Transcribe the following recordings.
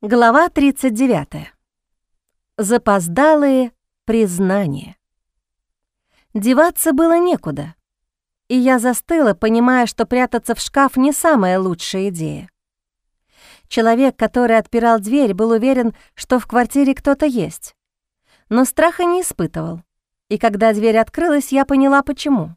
Глава 39. Запоздалые признания. Деваться было некуда, и я застыла, понимая, что прятаться в шкаф не самая лучшая идея. Человек, который отпирал дверь, был уверен, что в квартире кто-то есть, но страха не испытывал, и когда дверь открылась, я поняла, почему.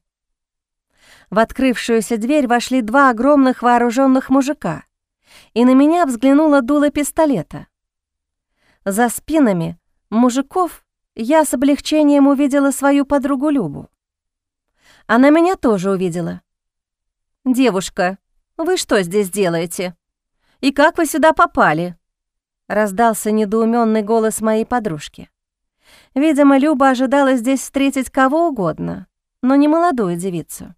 В открывшуюся дверь вошли два огромных вооруженных мужика, и на меня взглянуло дуло пистолета. За спинами мужиков я с облегчением увидела свою подругу Любу. Она меня тоже увидела. «Девушка, вы что здесь делаете? И как вы сюда попали?» Раздался недоумённый голос моей подружки. Видимо, Люба ожидала здесь встретить кого угодно, но не молодую девицу.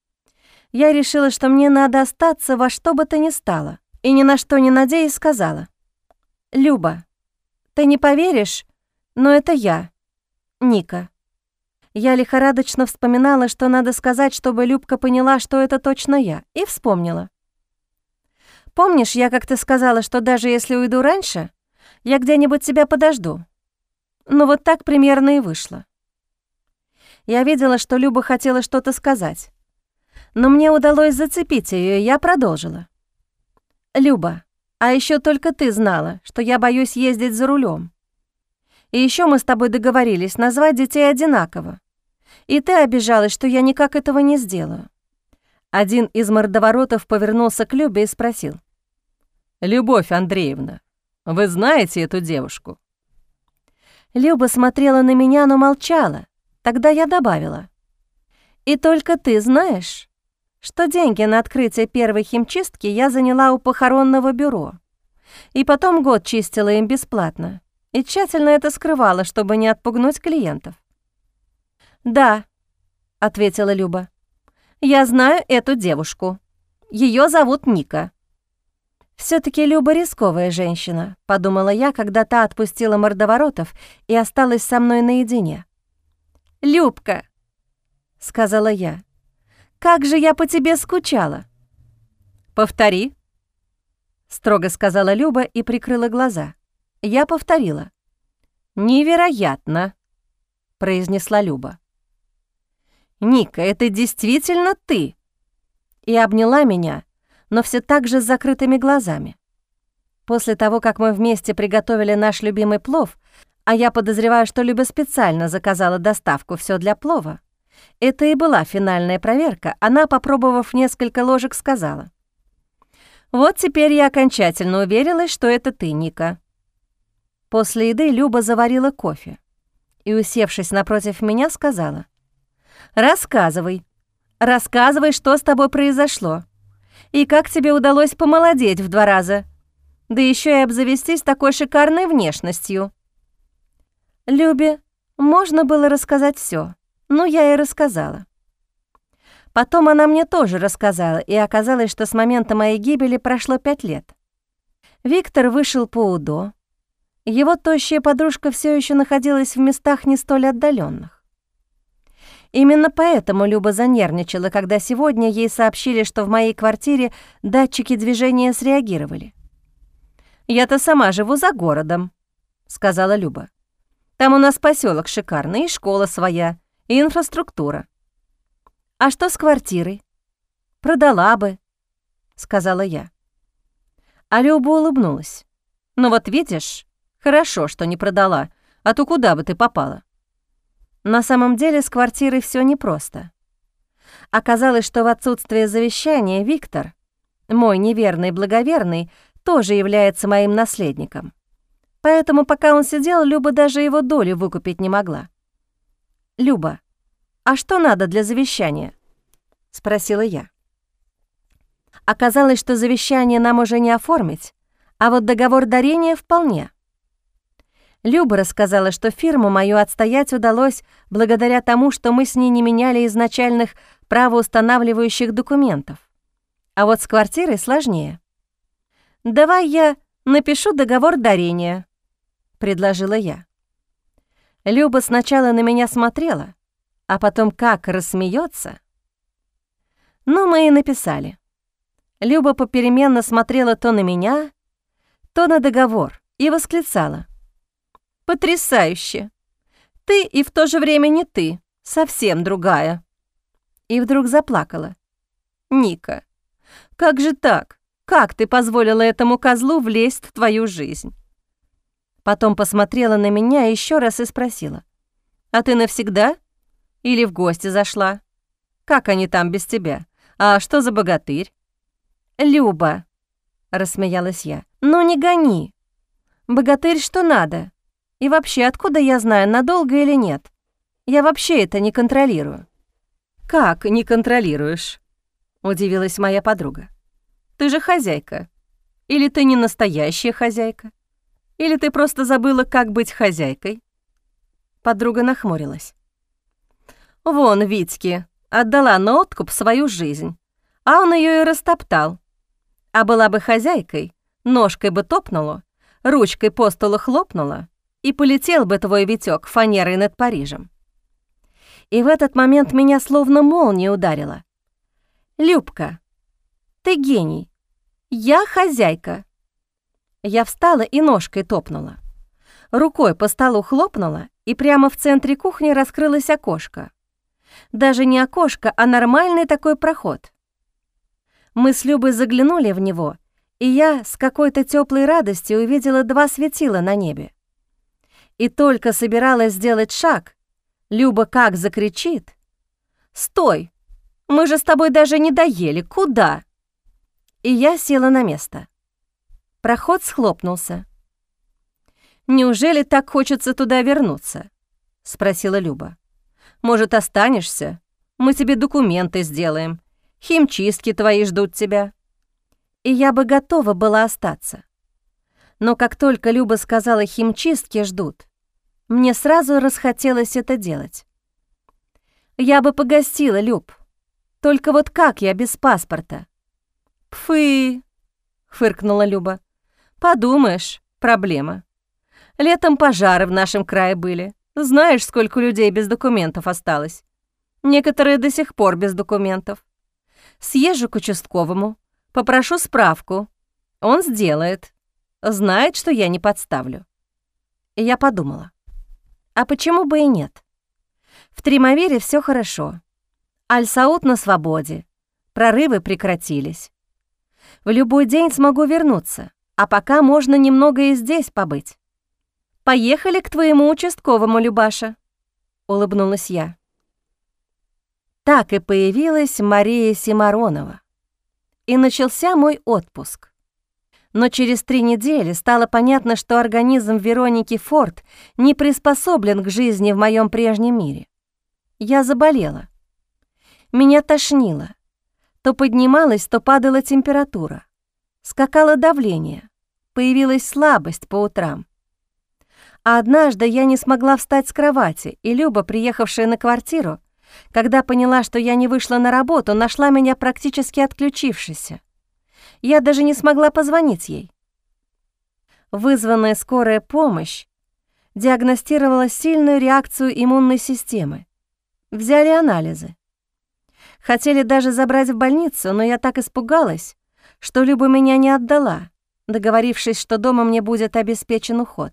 Я решила, что мне надо остаться во что бы то ни стало, и ни на что не надеясь сказала: «Люба, ты не поверишь, но это я, Ника». Я лихорадочно вспоминала, что надо сказать, чтобы Любка поняла, что это точно я, и вспомнила. «Помнишь, я как-то сказала, что даже если уйду раньше, я где-нибудь тебя подожду?» Ну вот так примерно и вышло. Я видела, что Люба хотела что-то сказать, но мне удалось зацепить ее, и я продолжила. «Люба, а еще только ты знала, что я боюсь ездить за рулем. И еще мы с тобой договорились назвать детей одинаково. И ты обижалась, что я никак этого не сделаю». Один из мордоворотов повернулся к Любе и спросил: «Любовь Андреевна, вы знаете эту девушку?» Люба смотрела на меня, но молчала. Тогда я добавила: «И только ты знаешь, что деньги на открытие первой химчистки я заняла у похоронного бюро, и потом год чистила им бесплатно, и тщательно это скрывала, чтобы не отпугнуть клиентов». «Да», — ответила Люба, — «я знаю эту девушку. Ее зовут Ника». «Все-таки Люба рисковая женщина», — подумала я, когда та отпустила мордоворотов и осталась со мной наедине. «Любка», — сказала я, — «как же я по тебе скучала». «Повтори», — строго сказала Люба и прикрыла глаза. Я повторила. «Невероятно», — произнесла Люба. «Ника, это действительно ты?» И обняла меня, но все так же с закрытыми глазами. После того, как мы вместе приготовили наш любимый плов, а я подозреваю, что Люба специально заказала доставку «Всё для плова», это и была финальная проверка, она, попробовав несколько ложек, сказала: «Вот теперь я окончательно уверилась, что это ты, Ника». После еды Люба заварила кофе и, усевшись напротив меня, сказала: «Рассказывай, что с тобой произошло, и как тебе удалось помолодеть в 2 раза, да еще и обзавестись такой шикарной внешностью». Любе можно было рассказать все, но я и рассказала. Потом она мне тоже рассказала, и оказалось, что с момента моей гибели прошло 5 лет. Виктор вышел по УДО. Его тощая подружка все еще находилась в местах не столь отдаленных. Именно поэтому Люба занервничала, когда сегодня ей сообщили, что в моей квартире датчики движения среагировали. «Я-то сама живу за городом», — сказала Люба. «Там у нас поселок шикарный, и школа своя, и инфраструктура». «А что с квартирой?» «Продала бы», — сказала я. А Люба улыбнулась. «Ну вот видишь, хорошо, что не продала, а то куда бы ты попала?» На самом деле с квартирой все непросто. Оказалось, что в отсутствие завещания Виктор, мой неверный благоверный, тоже является моим наследником. Поэтому пока он сидел, Люба даже его долю выкупить не могла. «Люба, а что надо для завещания?» — спросила я. Оказалось, что завещание нам уже не оформить, а вот договор дарения вполне. Люба рассказала, что фирму мою отстоять удалось благодаря тому, что мы с ней не меняли изначальных правоустанавливающих документов. А вот с квартирой сложнее. «Давай я напишу договор дарения», — предложила я. Люба сначала на меня смотрела, а потом как рассмеется. Ну, мы и написали. Люба попеременно смотрела то на меня, то на договор и восклицала: «Потрясающе! Ты и в то же время не ты, совсем другая!» И вдруг заплакала. «Ника, как же так? Как ты позволила этому козлу влезть в твою жизнь?» Потом посмотрела на меня еще раз и спросила: «А ты навсегда? Или в гости зашла? Как они там без тебя? А что за богатырь?» «Люба», — рассмеялась я, — «ну не гони. Богатырь что надо. И вообще, откуда я знаю, надолго или нет? Я вообще это не контролирую». «Как не контролируешь?» — удивилась моя подруга. «Ты же хозяйка. Или ты не настоящая хозяйка? Или ты просто забыла, как быть хозяйкой?» Подруга нахмурилась. «Вон Витьке отдала на откуп свою жизнь, а он ее и растоптал. А была бы хозяйкой, ножкой бы топнула, ручкой по столу хлопнула, и полетел бы твой Витёк фанерой над Парижем». И в этот момент меня словно молния ударила. «Любка, ты гений. Я хозяйка». Я встала и ножкой топнула. Рукой по столу хлопнула, и прямо в центре кухни раскрылось окошко. Даже не окошко, а нормальный такой проход. Мы с Любой заглянули в него, и я с какой-то теплой радостью увидела 2 светила на небе. И только собиралась сделать шаг, Люба как закричит: «Стой! Мы же с тобой даже не доели, куда?» И я села на место. Проход схлопнулся. «Неужели так хочется туда вернуться?» — спросила Люба. «Может, останешься? Мы тебе документы сделаем. Химчистки твои ждут тебя». И я бы готова была остаться. Но как только Люба сказала «химчистки ждут», мне сразу расхотелось это делать. «Я бы погостила, Люб. Только вот как я без паспорта?» «Пфы!» — фыркнула Люба. «Подумаешь, проблема. Летом пожары в нашем крае были. Знаешь, сколько людей без документов осталось? Некоторые до сих пор без документов. Съезжу к участковому, попрошу справку. Он сделает. Знает, что я не подставлю». И я подумала, а почему бы и нет? В Тримавере все хорошо. Аль-Сауд на свободе. Прорывы прекратились. В любой день смогу вернуться, а пока можно немного и здесь побыть. «Поехали к твоему участковому, Любаша», — улыбнулась я. Так и появилась Мария Симаронова. И начался мой отпуск. Но через 3 недели стало понятно, что организм Вероники Форд не приспособлен к жизни в моем прежнем мире. Я заболела. Меня тошнило. То поднималась, то падала температура. Скакало давление. Появилась слабость по утрам. А однажды я не смогла встать с кровати, и Люба, приехавшая на квартиру, когда поняла, что я не вышла на работу, нашла меня практически отключившейся. Я даже не смогла позвонить ей. Вызванная скорая помощь диагностировала сильную реакцию иммунной системы. Взяли анализы. Хотели даже забрать в больницу, но я так испугалась, что Люба меня не отдала, договорившись, что дома мне будет обеспечен уход.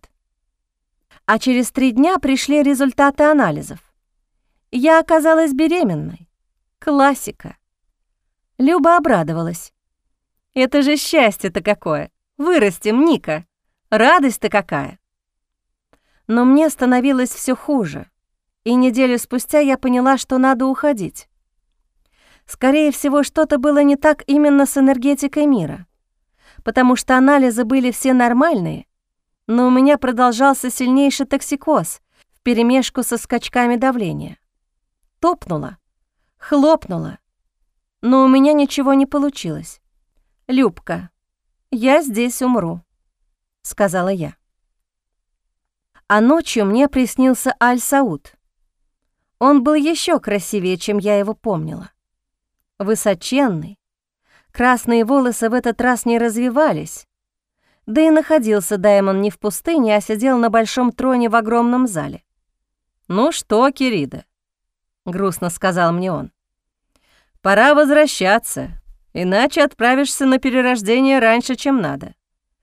А через 3 дня пришли результаты анализов. Я оказалась беременной. Классика. Люба обрадовалась. «Это же счастье-то какое! Вырастем, Ника! Радость-то какая!» Но мне становилось все хуже, и неделю спустя я поняла, что надо уходить. Скорее всего, что-то было не так именно с энергетикой мира, потому что анализы были все нормальные, но у меня продолжался сильнейший токсикоз вперемешку со скачками давления. Топнула, хлопнула, но у меня ничего не получилось. «Любка, я здесь умру», — сказала я. А ночью мне приснился Аль-Сауд. Он был еще красивее, чем я его помнила. Высоченный, красные волосы в этот раз не развивались, да и находился Даймон не в пустыне, а сидел на большом троне в огромном зале. «Ну что, Кирида», — грустно сказал мне он, — «пора возвращаться, иначе отправишься на перерождение раньше, чем надо.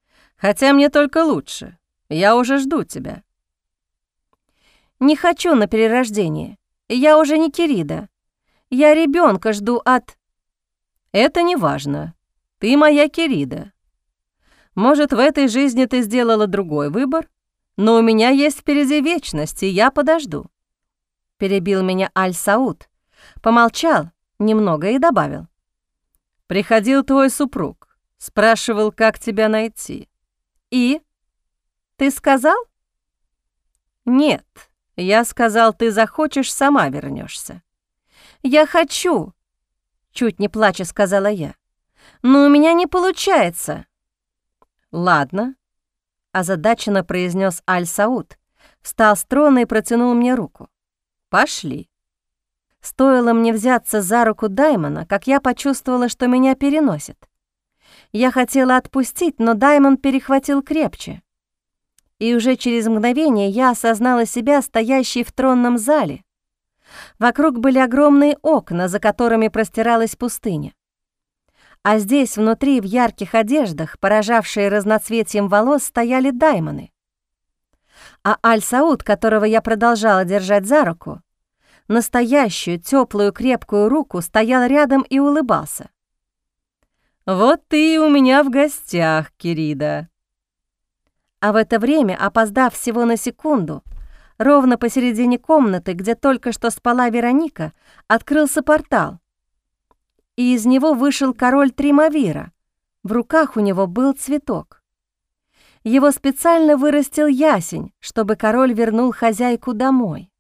Хотя мне только лучше. Я уже жду тебя». «Не хочу на перерождение. Я уже не Кирида. Я ребенка жду от...» «Это не важно. Ты моя Кирида. Может, в этой жизни ты сделала другой выбор, но у меня есть впереди вечность, и я подожду». Перебил меня Аль-Сауд, помолчал немного и добавил. «Приходил твой супруг, спрашивал, как тебя найти». «И? Ты сказал?» «Нет, я сказал, ты захочешь, сама вернешься. «Я хочу», — чуть не плача сказала я. «Но у меня не получается». «Ладно», — озадаченно произнес Аль-Сауд, встал с трона и протянул мне руку. «Пошли». Стоило мне взяться за руку Даймона, как я почувствовала, что меня переносит. Я хотела отпустить, но Даймон перехватил крепче. И уже через мгновение я осознала себя стоящей в тронном зале. Вокруг были огромные окна, за которыми простиралась пустыня. А здесь, внутри, в ярких одеждах, поражавшие разноцветием волос, стояли даймоны. А Аль-Сауд, которого я продолжала держать за руку, настоящую, теплую, крепкую руку, стоял рядом и улыбался. «Вот ты и у меня в гостях, Кирида». А в это время, опоздав всего на секунду, ровно посередине комнаты, где только что спала Вероника, открылся портал, и из него вышел король Тримавира. В руках у него был цветок. Его специально вырастил ясень, чтобы король вернул хозяйку домой.